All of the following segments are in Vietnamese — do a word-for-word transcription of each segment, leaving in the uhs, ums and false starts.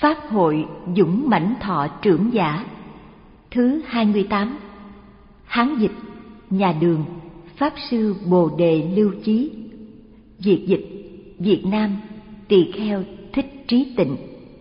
Pháp hội Dũng Mãnh Thọ Trưởng Giả. Thứ hai mươi tám. Hán dịch nhà Đường, Pháp sư Bồ Đề Lưu Chí. Việt dịch Việt Nam, Tỳ Kheo Thích Trí Tịnh.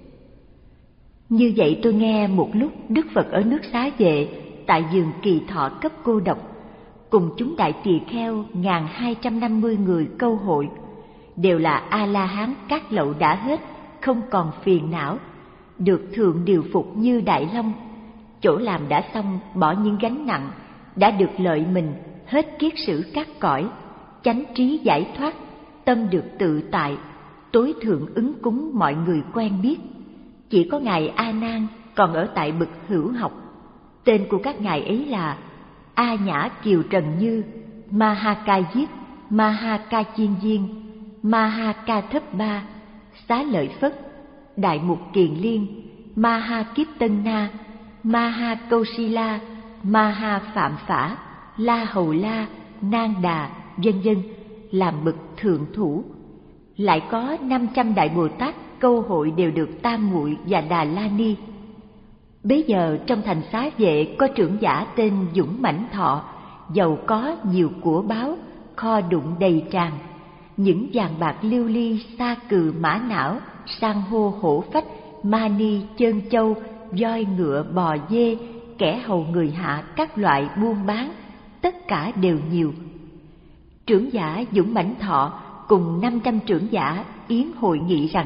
Như vậy tôi nghe một lúc Đức Phật ở nước Xá Vệ tại vườn Kỳ Thọ cấp cô độc, cùng chúng đại tỳ kheo ngàn hai trăm năm mươi người câu hội, đều là A La Hán cát lậu đã hết, không còn phiền não, được thượng điều phục như Đại Long, chỗ làm đã xong, bỏ những gánh nặng, đã được lợi mình, hết kiết sử các cõi, chánh trí giải thoát, tâm được tự tại, tối thượng ứng cúng mọi người quen biết. Chỉ có ngài A Nan còn ở tại bậc hữu học. Tên của các ngài ấy là A Nhã Kiều Trần Như, Ma Ha Ca Diếp, Ma Ha Ca Chiên Viên, Ma Ha Ca Thấp Ba, Xá Lợi Phất, Đại Mục Kiền Liên, Ma Ha Kiếp Tân Na, Ma Ha Câu Si La, Ma Ha Phạm Phả, La Hầu La, Nang Đà, vân vân, làm bậc thượng thủ. Lại có năm trăm đại Bồ Tát câu hội đều được Tam Muội và Đà La Ni. Bấy giờ trong thành Xá Vệ có trưởng giả tên Dũng Mãnh Thọ, giàu có nhiều của báu, kho đụng đầy tràn, những vàng bạc lưu ly, sa cừ mã não, san hô hổ phách, mani chơn châu, voi ngựa bò dê, kẻ hầu người hạ, các loại buôn bán, tất cả đều nhiều. Trưởng giả Dũng Mãnh Thọ cùng năm trăm trưởng giả yến hội nghị rằng: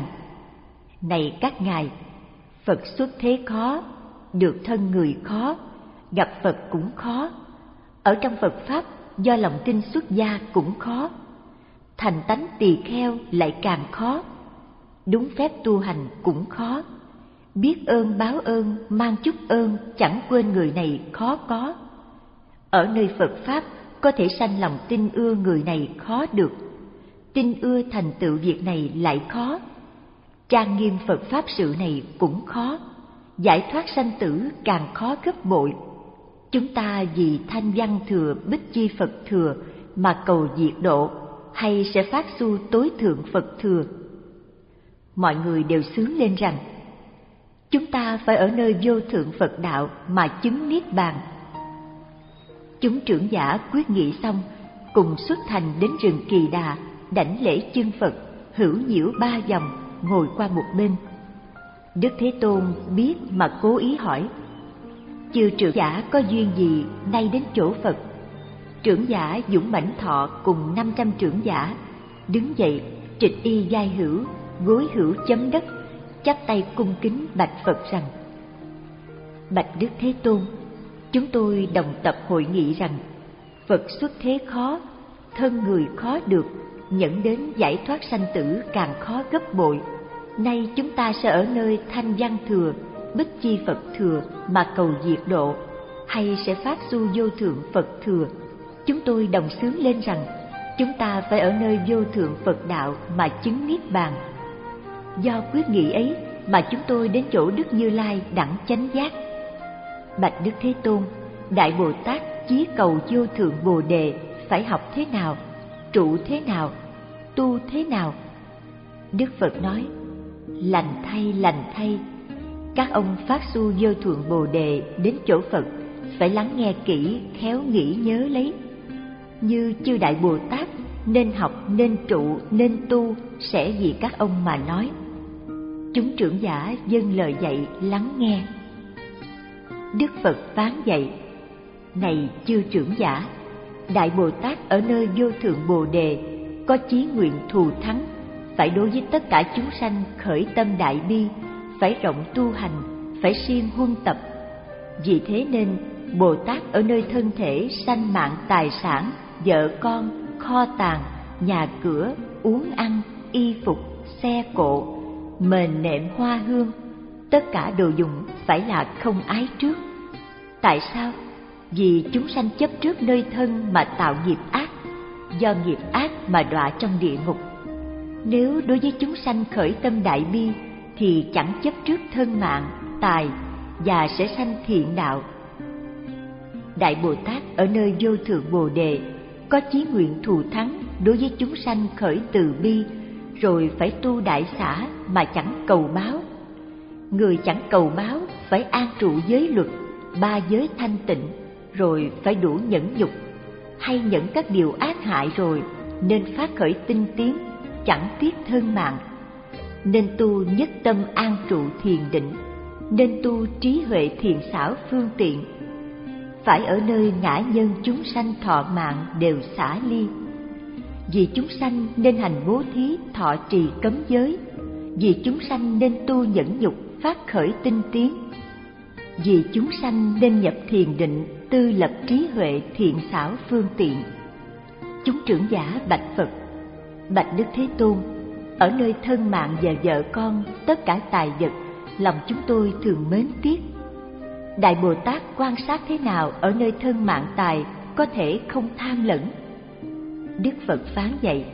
này các ngài, Phật xuất thế khó, được thân người khó, gặp Phật cũng khó, ở trong Phật Pháp do lòng tin xuất gia cũng khó, thành tánh tỳ kheo lại càng khó, đúng phép tu hành cũng khó, biết ơn báo ơn mang chút ơn chẳng quên người này khó có. Ở nơi Phật Pháp có thể sanh lòng tin ưa người này khó được, tin ưa thành tựu việc này lại khó, trang nghiêm Phật Pháp sự này cũng khó, giải thoát sanh tử càng khó gấp bội. Chúng ta vì thanh văn thừa bích chi Phật thừa mà cầu diệt độ, hay sẽ phát xu tối thượng Phật thừa? Mọi người đều xướng lên rằng: chúng ta phải ở nơi vô thượng Phật đạo mà chứng niết bàn. Chúng trưởng giả quyết nghị xong, cùng xuất thành đến rừng Kỳ Đà, đảnh lễ chân Phật, hữu nhiễu ba vòng, ngồi qua một bên. Đức Thế Tôn biết mà cố ý hỏi: chư trưởng giả có duyên gì nay đến chỗ Phật? Trưởng giả Dũng Mãnh Thọ cùng năm trăm trưởng giả đứng dậy, trịch y vai hữu, gối hữu chấm đất, chắp tay cung kính bạch Phật rằng: bạch Đức Thế Tôn, chúng tôi đồng tập hội nghị rằng Phật xuất thế khó, thân người khó được, dẫn đến giải thoát sanh tử càng khó gấp bội. Nay chúng ta sẽ ở nơi thanh văn thừa, bích chi Phật thừa mà cầu diệt độ, hay sẽ phát du vô thượng Phật thừa? Chúng tôi đồng xướng lên rằng chúng ta phải ở nơi vô thượng Phật đạo mà chứng niết bàn. Do quyết nghị ấy mà chúng tôi đến chỗ Đức Như Lai đẳng chánh giác. Bạch Đức Thế Tôn, đại Bồ Tát chí cầu vô thượng Bồ Đề phải học thế nào, trụ thế nào, tu thế nào? Đức Phật nói: lành thay, lành thay, các ông phát xu vô thượng Bồ Đề đến chỗ Phật phải lắng nghe kỹ, khéo nghĩ nhớ lấy. Như chư đại Bồ Tát nên học, nên trụ, nên tu sẽ vì các ông mà nói. Chúng trưởng giả dâng lời dạy lắng nghe. Đức Phật phán dạy: này chư trưởng giả, đại Bồ Tát ở nơi vô thượng Bồ Đề có chí nguyện thù thắng, phải đối với tất cả chúng sanh khởi tâm đại bi, phải rộng tu hành, phải siêng huân tập. Vì thế nên Bồ Tát ở nơi thân thể, sanh mạng, tài sản, vợ con, kho tàng, nhà cửa, uống ăn, y phục, xe cộ, mền nệm hoa hương, tất cả đồ dùng phải là không ái trước. Tại sao? Vì chúng sanh chấp trước nơi thân mà tạo nghiệp ác, do nghiệp ác mà đọa trong địa ngục. Nếu đối với chúng sanh khởi tâm đại bi thì chẳng chấp trước thân mạng, tài và sẽ sanh thiện đạo. Đại Bồ Tát ở nơi vô thượng Bồ Đề có chí nguyện thù thắng đối với chúng sanh khởi từ bi, rồi phải tu đại xả mà chẳng cầu báo. Người chẳng cầu báo phải an trụ giới luật, ba giới thanh tịnh, rồi phải đủ nhẫn nhục, hay nhận các điều ác hại rồi nên phát khởi tinh tiến, chẳng tiếc thân mạng. Nên tu nhất tâm an trụ thiền định, nên tu trí huệ thiện xảo phương tiện. Phải ở nơi ngã nhân chúng sanh thọ mạng đều xả ly. Vì chúng sanh nên hành bố thí thọ trì cấm giới, vì chúng sanh nên tu nhẫn nhục phát khởi tinh tiến, vì chúng sanh nên nhập thiền định tư lập trí huệ thiện xảo phương tiện. Chúng trưởng giả bạch Phật: Bạch Đức Thế Tôn, ở nơi thân mạng và vợ con, tất cả tài vật, lòng chúng tôi thường mến tiếc. Đại Bồ Tát quan sát thế nào ở nơi thân mạng tài có thể không tham lẫn? Đức Phật phán dạy: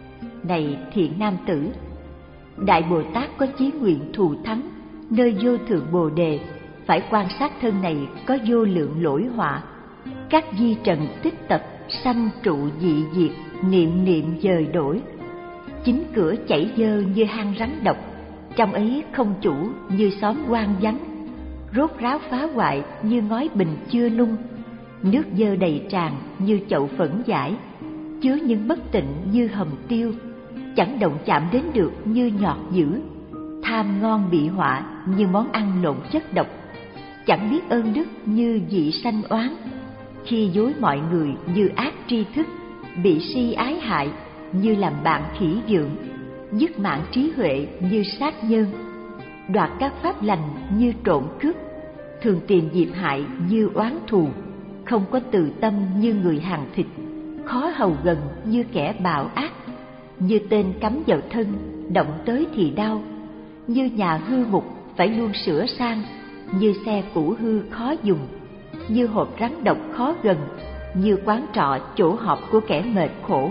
Này thiện nam tử, Đại Bồ Tát có chí nguyện thù thắng nơi vô thượng Bồ Đề, phải quan sát thân này có vô lượng lỗi họa, các di trần tích tập, sanh trụ dị diệt, niệm niệm dời đổi. Chính cửa chảy dơ như hang rắn độc, trong ấy không chủ như xóm hoang vắng, rốt ráo phá hoại như ngói bình chưa nung, nước dơ đầy tràn như chậu phẫn giải, chứa những bất tịnh như hầm tiêu, chẳng động chạm đến được như nhọt dữ, tham ngon bị họa như món ăn lộn chất độc, chẳng biết ơn đức như vị sanh oán, khi dối mọi người như ác tri thức, bị si ái hại như làm bạn khỉ dượng, dứt mạng trí huệ như sát nhân, đoạt các pháp lành như trộm cướp, thường tìm dịp hại như oán thù, không có từ tâm như người hàng thịt, khó hầu gần như kẻ bạo ác, như tên cắm vào thân, động tới thì đau, như nhà hư mục phải luôn sửa sang, như xe cũ hư khó dùng, như hộp rắn độc khó gần, như quán trọ chỗ họp của kẻ mệt khổ,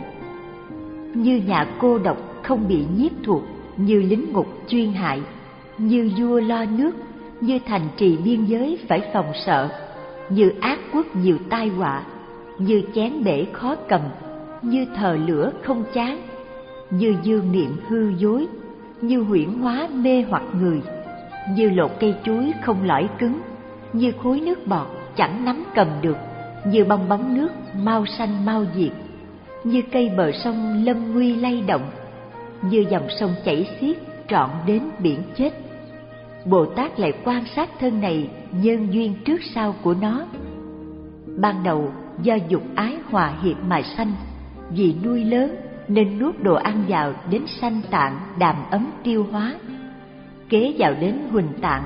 như nhà cô độc không bị nhiếp thuộc, như lính ngục chuyên hại, như vua lo nước, như thành trì biên giới phải phòng sợ, như ác quốc nhiều tai họa, như chén bể khó cầm, như thờ lửa không chán, như dương niệm hư dối, như huyễn hóa mê hoặc người, như lột cây chuối không lõi cứng, như khối nước bọt chẳng nắm cầm được, như bong bóng nước mau sanh mau diệt, như cây bờ sông lâm nguy lay động, như dòng sông chảy xiết trọn đến biển chết. Bồ Tát lại quan sát thân này nhân duyên trước sau của nó. Ban đầu do dục ái hòa hiệp mà sanh, vì nuôi lớn nên nuốt đồ ăn vào đến sanh tạng đàm ấm tiêu hóa, kế vào đến huỳnh tạng,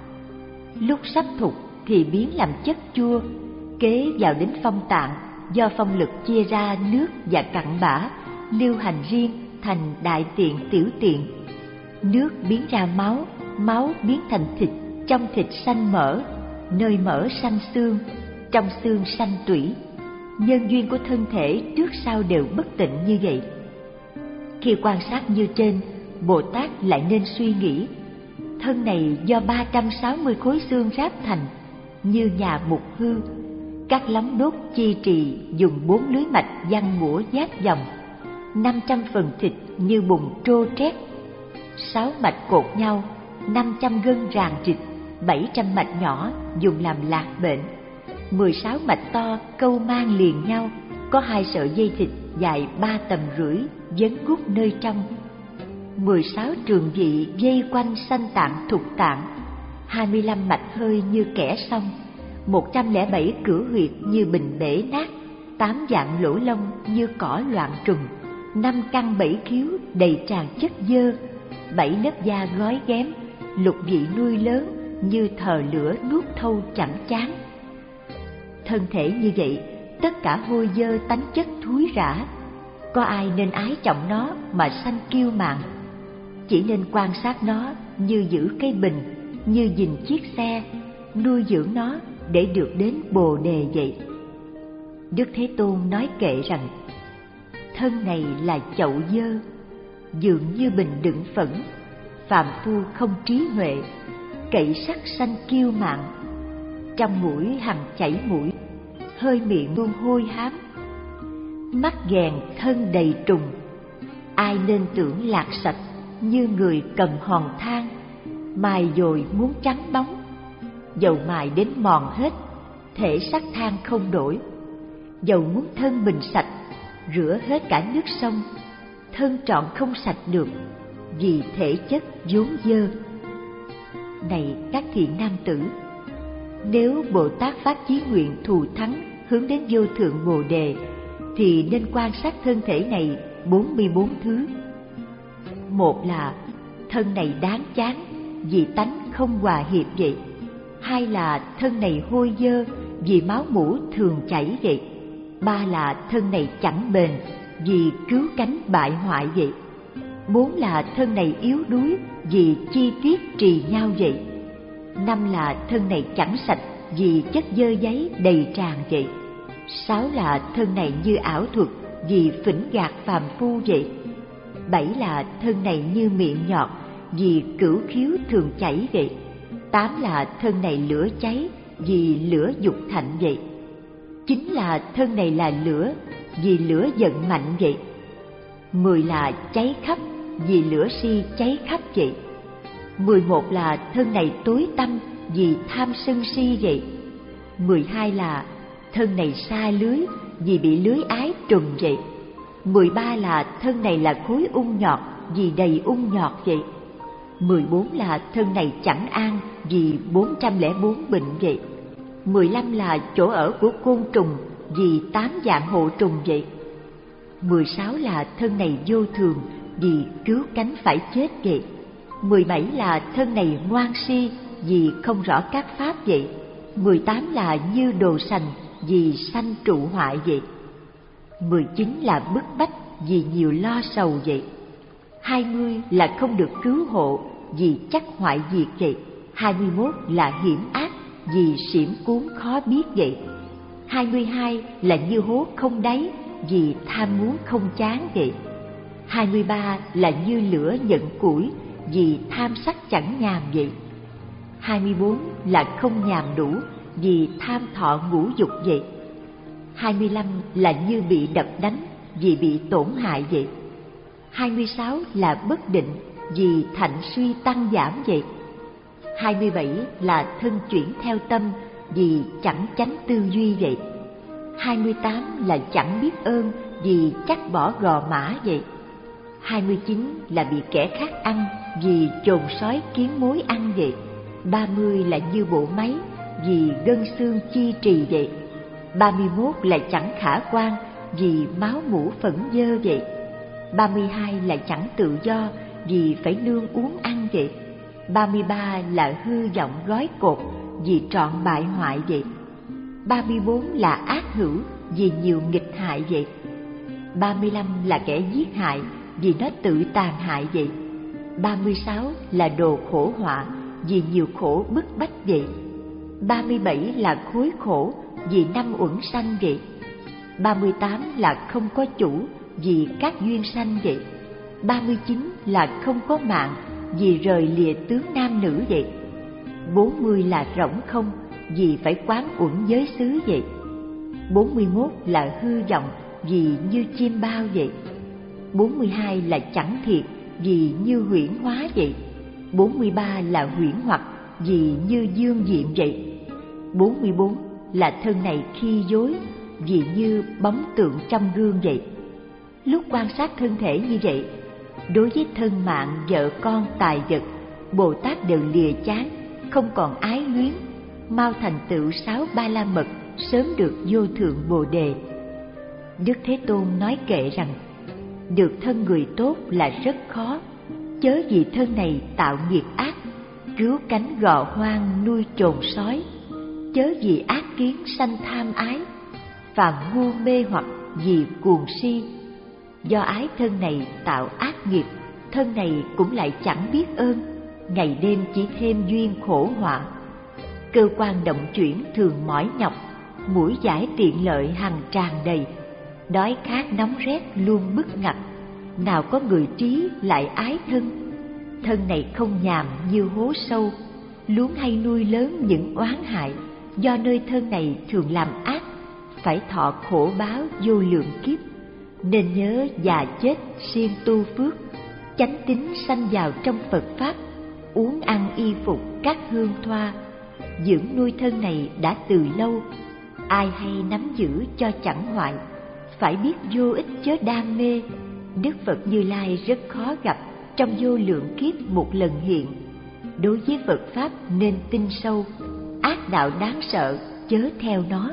lúc sắp thục thì biến làm chất chua, kế vào đến phong tạng, do phong lực chia ra nước và cặn bã, lưu hành riêng thành đại tiện tiểu tiện. Nước biến ra máu, máu biến thành thịt, trong thịt sanh mỡ, nơi mỡ sanh xương, trong xương sanh tủy. Nhân duyên của thân thể trước sau đều bất tịnh như vậy. Khi quan sát như trên, Bồ Tát lại nên suy nghĩ, thân này do ba trăm sáu mươi khối xương ráp thành, như nhà mục hư, các lóng đốt chi trì dùng bốn lưới mạch giăng mũa giáp vòng, năm trăm phần thịt như bùn trô trét, sáu mạch cột nhau, năm trăm gân ràng rịt, bảy trăm mạch nhỏ dùng làm lạc bệnh, mười sáu mạch to câu mang liền nhau, có hai sợi dây thịt dài ba tầm rưỡi vấn gút nơi trong, mười sáu trường vị dây quanh sanh tạng thục tạng, hai mươi lăm mạch hơi như kẻ song, một trăm lẻ bảy cửa huyệt như bình bể nát, tám dạng lỗ lông như cỏ loạn trùng, năm căn bảy khiếu đầy tràn chất dơ, bảy lớp da gói ghém, lục vị nuôi lớn như thờ lửa nuốt thâu chẳng chán. Thân thể như vậy, tất cả hôi dơ tánh chất thúi rã, có ai nên ái trọng nó mà sanh kiêu mạn? Chỉ nên quan sát nó như giữ cây bình, như gìn chiếc xe, nuôi dưỡng nó để được đến Bồ Đề vậy. Đức Thế Tôn nói kệ rằng, thân này là chậu dơ, dường như bình đựng phẫn, phàm phu không trí huệ, cậy sắc sanh kiêu mạn, trong mũi hằng chảy mũi, hơi miệng luôn hôi hám, mắt ghèn thân đầy trùng, ai nên tưởng lạc sạch như người cầm hòn than, mài dồi muốn trắng bóng, dầu mài đến mòn hết, thể xác than không đổi. Dầu muốn thân mình sạch, rửa hết cả nước sông, thân trọn không sạch được, vì thể chất vốn dơ. Này các thiện nam tử, nếu Bồ Tát phát chí nguyện thù thắng hướng đến vô thượng Bồ Đề, thì nên quan sát thân thể này bốn mươi bốn thứ. Một là thân này đáng chán, vì tánh không hòa hiệp vậy. Hai là thân này hôi dơ, vì máu mủ thường chảy vậy. Ba là thân này chẳng bền, vì cứu cánh bại hoại vậy. Bốn là thân này yếu đuối, vì chi tiết trì nhau vậy. Năm là thân này chẳng sạch, vì chất dơ giấy đầy tràn vậy. Sáu là thân này như ảo thuật, vì phỉnh gạt phàm phu vậy. Bảy là thân này như miệng nhọt, vì cửu khiếu thường chảy vậy. Tám là thân này lửa cháy, vì lửa dục thạnh vậy. Chín là thân này là lửa, vì lửa giận mạnh vậy. Mười là cháy khắp, vì lửa si cháy khắp vậy. Mười một là thân này tối tăm, vì tham sân si vậy. Mười hai là thân này xa lưới, vì bị lưới ái trùng vậy. Mười ba là thân này là khối ung nhọt, vì đầy ung nhọt vậy. Mười bốn là thân này chẳng an, vì bốn trăm lẻ bốn bệnh vậy. Mười lăm là chỗ ở của côn trùng, vì tám dạng hộ trùng vậy. Mười sáu là thân này vô thường, vì cứu cánh phải chết vậy. Mười bảy là thân này ngoan si, vì không rõ các pháp vậy. Mười tám là như đồ sành, vì sanh trụ hoại vậy. Mười chín là bức bách, vì nhiều lo sầu vậy. Hai mươi là không được cứu hộ, vì chắc hoại diệt vậy. Hai mươi mốt là hiểm ác, vì xiểm cuốn khó biết vậy. Hai mươi hai là như hố không đáy, vì tham muốn không chán vậy. Hai mươi ba là như lửa nhận củi, vì tham sắc chẳng nhàm vậy. Hai mươi bốn là không nhàm đủ, vì tham thọ ngũ dục vậy. Hai mươi lăm là như bị đập đánh, vì bị tổn hại vậy. Hai mươi sáu là bất định, vì thạnh suy tăng giảm vậy. Hai mươi bảy là thân chuyển theo tâm, vì chẳng chánh tư duy vậy. Hai mươi tám là chẳng biết ơn, vì chắc bỏ gò mã vậy. Hai mươi chín là bị kẻ khác ăn, vì chồn sói kiến mối ăn vậy. Ba mươi là như bộ máy, vì gân xương chi trì vậy. Ba mươi mốt là chẳng khả quan, vì máu mủ phẫn dơ vậy. Ba mươi hai là chẳng tự do, vì phải nương uống ăn vậy. Ba mươi ba là hư vọng gói cột, vì trọn bại hoại vậy. Ba mươi bốn là ác hữu, vì nhiều nghịch hại vậy. Ba mươi lăm là kẻ giết hại, vì nó tự tàn hại vậy. Ba mươi sáu là đồ khổ họa, vì nhiều khổ bức bách vậy. Ba mươi bảy là khối khổ, vì năm uẩn sanh vậy. Ba mươi tám là không có chủ, vì các duyên sanh vậy. Ba mươi chín là không có mạng, vì rời lìa tướng nam nữ vậy. Bốn mươi là rỗng không, vì phải quán uẩn giới xứ vậy. Bốn mươi mốt là hư vọng, vì như chim bao vậy. Bốn mươi hai là chẳng thiệt, vì như huyễn hóa vậy. Bốn mươi ba là huyễn hoặc, vì như dương diệm vậy. Bốn mươi bốn là thân này khi dối, vì như bóng tượng trong gương vậy. Lúc quan sát thân thể như vậy, đối với thân mạng, vợ con, tài vật, Bồ Tát đều lìa chán, không còn ái luyến, mau thành tựu sáu ba la mật, sớm được vô thượng Bồ Đề. Đức Thế Tôn nói kệ rằng, được thân người tốt là rất khó, chớ vì thân này tạo nghiệp ác, cứu cánh gò hoang nuôi trồn sói, chớ vì ác kiến sanh tham ái, phàm ngu mê hoặc vì cuồng si, do ái thân này tạo ác nghiệp, thân này cũng lại chẳng biết ơn, ngày đêm chỉ thêm duyên khổ họa. Cơ quan động chuyển thường mỏi nhọc, mũi giải tiện lợi hằng tràn đầy, đói khát nóng rét luôn bức ngặt, nào có người trí lại ái thân. Thân này không nhàm như hố sâu, luống hay nuôi lớn những oán hại, do nơi thân này thường làm ác, phải thọ khổ báo vô lượng kiếp, nên nhớ già chết siêng tu phước, chánh tín sanh vào trong Phật Pháp, uống ăn y phục các hương thoa, dưỡng nuôi thân này đã từ lâu. Ai hay nắm giữ cho chẳng hoại, phải biết vô ích chớ đam mê. Đức Phật Như Lai rất khó gặp, trong vô lượng kiếp một lần hiện. Đối với Phật Pháp nên tin sâu, ác đạo đáng sợ chớ theo nó.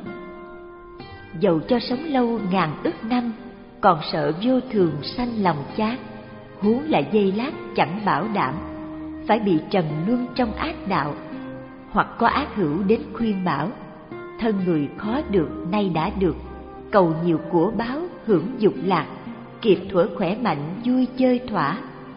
Dầu cho sống lâu ngàn ức năm, còn sợ vô thường sanh lòng chán, huống là giây lát chẳng bảo đảm, phải bị trầm luân trong ác đạo. Hoặc có ác hữu đến khuyên bảo, thân người khó được nay đã được, cầu nhiều của báo hưởng dục lạc, kịp thuở khỏe mạnh vui chơi thỏa.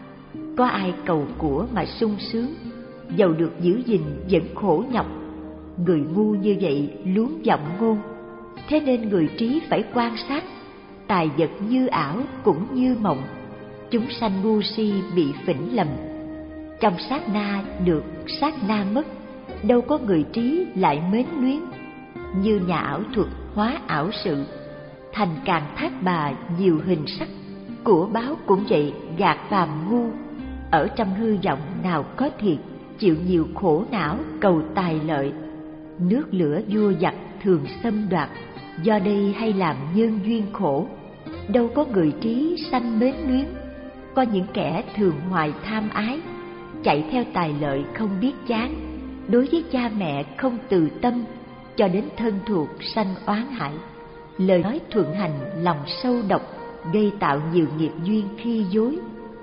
Có ai cầu của mà sung sướng, dầu được giữ gìn vẫn khổ nhọc. Người ngu như vậy luống vọng ngôn, thế nên người trí phải quan sát. Tài vật như ảo cũng như mộng, chúng sanh ngu si bị phỉnh lầm. Trong sát na được sát na mất, đâu có người trí lại mến luyến. Như nhà ảo thuật hóa ảo sự, thành càng thác bà nhiều hình sắc. Của báo cũng vậy, gạt phàm ngu, ở trong hư vọng nào có thiệt, chịu nhiều khổ não cầu tài lợi. Nước lửa vua giặc thường xâm đoạt, do đây hay làm nhân duyên khổ. Đâu có người trí sanh mến luyến, có những kẻ thường hoài tham ái, chạy theo tài lợi không biết chán. Đối với cha mẹ không từ tâm, cho đến thân thuộc sanh oán hại. Lời nói thuận hành lòng sâu độc, gây tạo nhiều nghiệp duyên khi dối.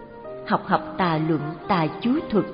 Học học tà luận tà chú thuật,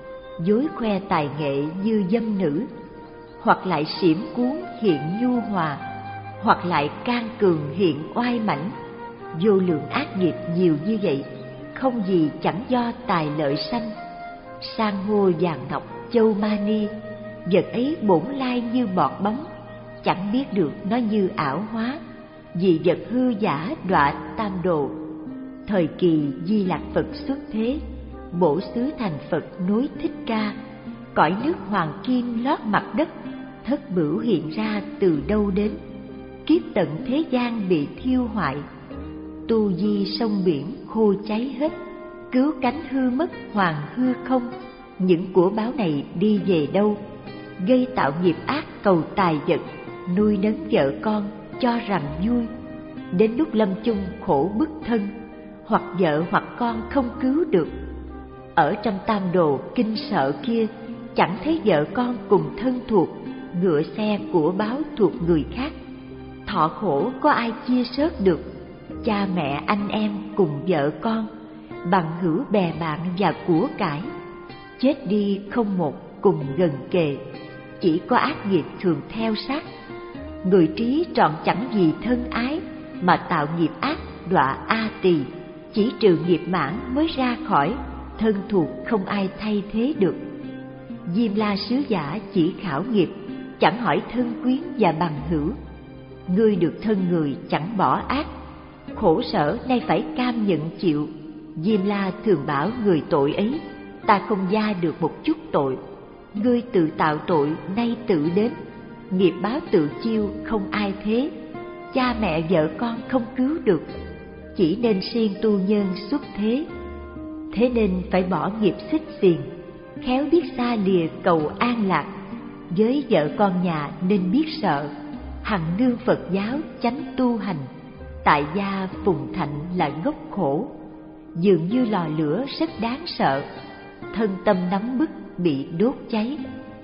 dối khoe tài nghệ như dâm nữ. Hoặc lại xiểm cuốn hiện nhu hòa, hoặc lại can cường hiện oai mãnh. Vô lượng ác nghiệp nhiều như vậy, không gì chẳng do tài lợi sanh. San hô vàng ngọc châu mani, vật ấy bổn lai như bọt bóng, chẳng biết được nó như ảo hóa. Vì vật hư giả đọa tam đồ, thời kỳ Di Lạc Phật xuất thế, bổ xứ thành Phật nối Thích Ca. Cõi nước hoàng kim lót mặt đất, thất bửu hiện ra từ đâu đến. Kiếp tận thế gian bị thiêu hoại, tu di sông biển khô cháy hết. Cứu cánh hư mất hoàng hư không, những của báo này đi về đâu? Gây tạo nghiệp ác cầu tài vật, nuôi nấng vợ con cho rằng vui. Đến lúc lâm chung khổ bức thân, hoặc vợ hoặc con không cứu được. Ở trong tam đồ kinh sợ kia, chẳng thấy vợ con cùng thân thuộc, ngựa xe của báo thuộc người khác. Thọ khổ có ai chia sớt được, cha mẹ anh em cùng vợ con, bằng hữu bè bạn và của cải. Chết đi không một cùng gần kề, chỉ có ác nghiệp thường theo sát. Người trí trọn chẳng vì thân ái, mà tạo nghiệp ác đọa A Tỳ. Chỉ trừ nghiệp mãn mới ra khỏi, thân thuộc không ai thay thế được. Diêm La sứ giả chỉ khảo nghiệp, chẳng hỏi thân quyến và bằng hữu. Ngươi được thân người chẳng bỏ ác, khổ sở nay phải cam nhận chịu. Diêm La thường bảo người tội ấy, ta không gia được một chút tội. Ngươi tự tạo tội nay tự đến, nghiệp báo tự chiêu không ai thế. Cha mẹ vợ con không cứu được, chỉ nên siêng tu nhân xuất thế. Thế nên phải bỏ nghiệp xích xiềng, khéo biết xa lìa cầu an lạc. Với vợ con nhà nên biết sợ, hằng nương Phật giáo chánh tu hành. Tại gia phùng thạnh là gốc khổ, dường như lò lửa rất đáng sợ. Thân tâm nóng bức bị đốt cháy.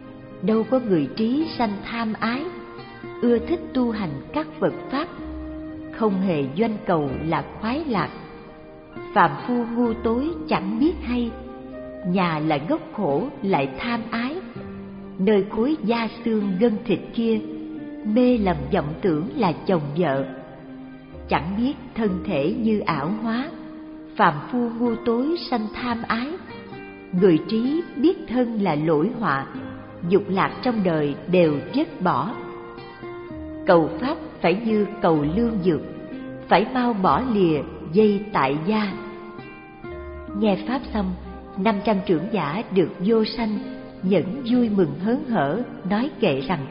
Đâu có người trí sanh tham ái, ưa thích tu hành các Phật Pháp, không hề doanh cầu là khoái lạc. Phàm phu ngu tối chẳng biết hay, nhà là gốc khổ lại tham ái. Nơi khối da xương gân thịt kia, mê lầm vọng tưởng là chồng vợ. Chẳng biết thân thể như ảo hóa, phàm phu ngu tối sanh tham ái. Người trí biết thân là lỗi họa, dục lạc trong đời đều dứt bỏ. Cầu Pháp phải như cầu lương dược, phải mau bỏ lìa dây tại gia. Nghe Pháp xong, năm trăm trưởng giả được vô sanh nhẫn vui mừng hớn hở, nói kệ rằng: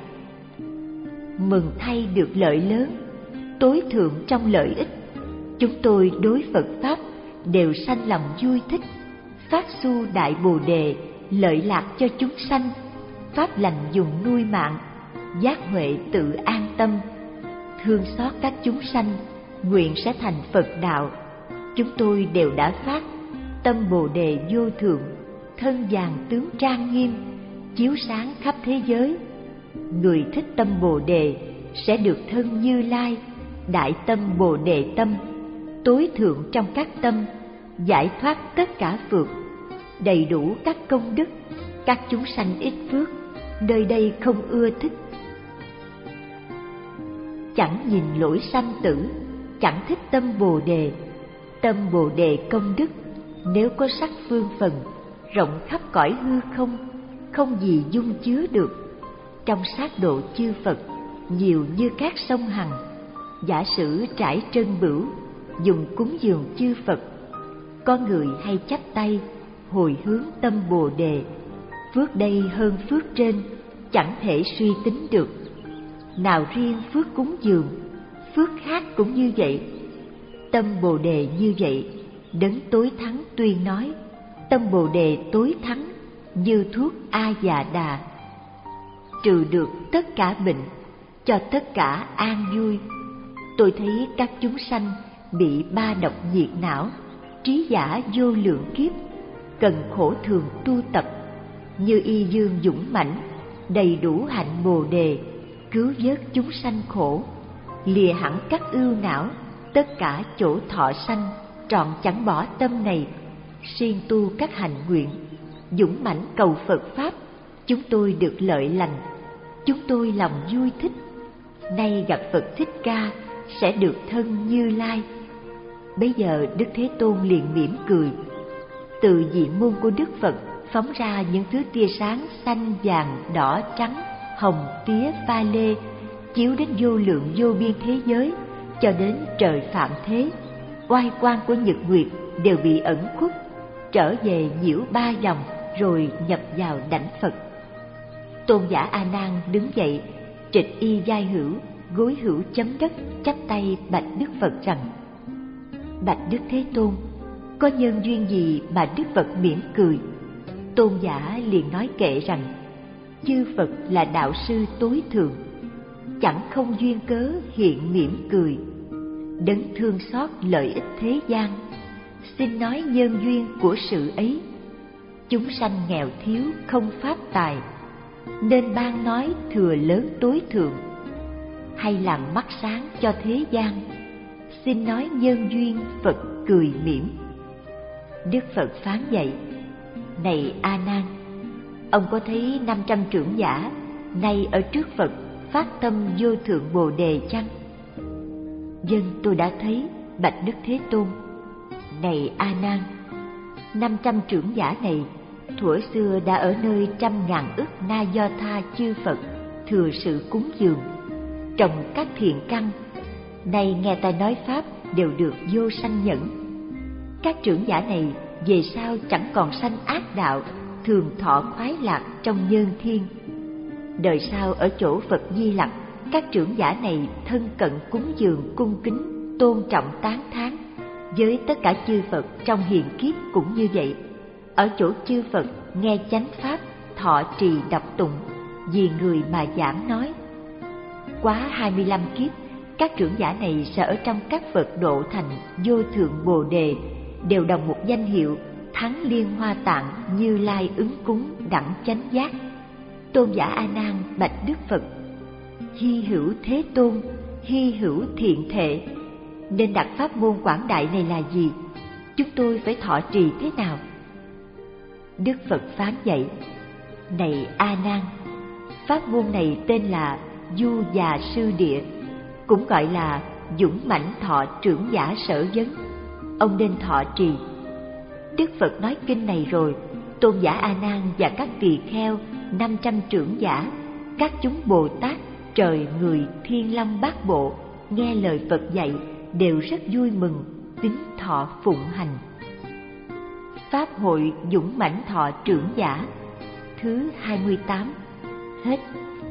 mừng thay được lợi lớn, tối thượng trong lợi ích. Chúng tôi đối Phật Pháp đều sanh lòng vui thích, phát xu đại bồ đề, lợi lạc cho chúng sanh, pháp lành dùng nuôi mạng, giác huệ tự an tâm. Thương xót các chúng sanh, nguyện sẽ thành Phật đạo. Chúng tôi đều đã phát tâm Bồ đề vô thượng, thân vàng tướng trang nghiêm, chiếu sáng khắp thế giới. Người thích tâm Bồ đề sẽ được thân Như Lai, đại tâm Bồ đề tâm, tối thượng trong các tâm, giải thoát tất cả phược, đầy đủ các công đức. Các chúng sanh ít phước, nơi đây không ưa thích. Chẳng nhìn lỗi sanh tử, chẳng thích tâm Bồ đề. Tâm Bồ đề công đức, nếu có sắc phương phần, rộng khắp cõi hư không, không gì dung chứa được. Trong sát độ chư Phật, nhiều như các sông Hằng. Giả sử trải trân bửu, dùng cúng dường chư Phật. Có người hay chắp tay, hồi hướng tâm Bồ đề. Phước đây hơn phước trên, chẳng thể suy tính được. Nào riêng phước cúng dường, phước khác cũng như vậy. Tâm Bồ đề như vậy, đấng tối thắng tuyên nói, tâm Bồ đề tối thắng như thuốc A Già Đà, trừ được tất cả bệnh, cho tất cả an vui. Tôi thấy các chúng sanh bị ba độc nhiệt não, trí giả vô lượng kiếp, cần khổ thường tu tập, như y dương dũng mãnh, đầy đủ hạnh Bồ đề, cứu vớt chúng sanh khổ, lìa hẳn các ưu não, tất cả chỗ thọ sanh, trọn chẳng bỏ tâm này, siêng tu các hành nguyện, dũng mãnh cầu Phật pháp. Chúng tôi được lợi lành, chúng tôi lòng vui thích. Nay gặp Phật Thích Ca sẽ được thân Như Lai. Bấy giờ Đức Thế Tôn liền mỉm cười. Từ diện môn của Đức Phật phóng ra những thứ tia sáng xanh, vàng, đỏ, trắng, hồng, tía, pha lê, chiếu đến vô lượng vô biên thế giới, cho đến trời phạm thế. Oai quang của nhật nguyệt đều bị ẩn khuất, trở về nhiễu ba vòng, rồi nhập vào đảnh Phật. Tôn giả A Nan đứng dậy, trịch y vai hữu, gối hữu chấm đất, chắp tay bạch Đức Phật rằng: Bạch Đức Thế Tôn, có nhân duyên gì mà Đức Phật mỉm cười? Tôn giả liền nói kệ rằng: chư Phật là đạo sư tối thượng, chẳng không duyên cớ hiện mỉm cười, đấng thương xót lợi ích thế gian, xin nói nhân duyên của sự ấy. Chúng sanh nghèo thiếu không pháp tài, nên ban nói thừa lớn tối thượng, hay làm mắt sáng cho thế gian, xin nói nhân duyên Phật cười mỉm. Đức Phật phán dạy: Này A Nan, ông có thấy năm trăm trưởng giả nay ở trước Phật phát tâm vô thượng Bồ đề chăng? Vâng, tôi đã thấy, bạch Đức Thế Tôn. Này A Nan, năm trăm trưởng giả này thuở xưa đã ở nơi trăm ngàn ức na do tha chư Phật thừa sự cúng dường, trồng các thiện căn, nay nghe ta nói pháp đều được vô sanh nhẫn. Các trưởng giả này về sau chẳng còn sanh ác đạo, thường thọ khoái lạc trong nhân thiên. Đời sau ở chỗ Phật Di Lặc, các trưởng giả này thân cận cúng dường, cung kính, tôn trọng tán thán. Với tất cả chư Phật trong hiền kiếp cũng như vậy. Ở chỗ chư Phật nghe chánh pháp, thọ trì đọc tụng, vì người mà giảng nói. Quá hai mươi lăm kiếp, các trưởng giả này sẽ ở trong các Phật độ thành vô thượng Bồ đề, đều đồng một danh hiệu Thắng Liên Hoa Tạng Như Lai ứng cúng đẳng chánh giác. Tôn giả A Nan bạch Đức Phật: Hy hữu Thế Tôn, hy hữu thiện thệ, nên đặt pháp môn quảng đại này là gì? Chúng tôi phải thọ trì thế nào? Đức Phật phán dạy: Này A Nan, pháp môn này tên là Du Già Sư Địa, cũng gọi là dũng mãnh thọ trưởng giả sở vấn. Ông nên thọ trì. Đức Phật nói kinh này rồi, Tôn giả A Nan và các tỳ kheo, năm trăm trưởng giả, các chúng Bồ Tát, trời người, thiên long bát bộ nghe lời Phật dạy đều rất vui mừng, tín thọ phụng hành. Pháp hội dũng mãnh thọ trưởng giả thứ hai mươi tám. Hết.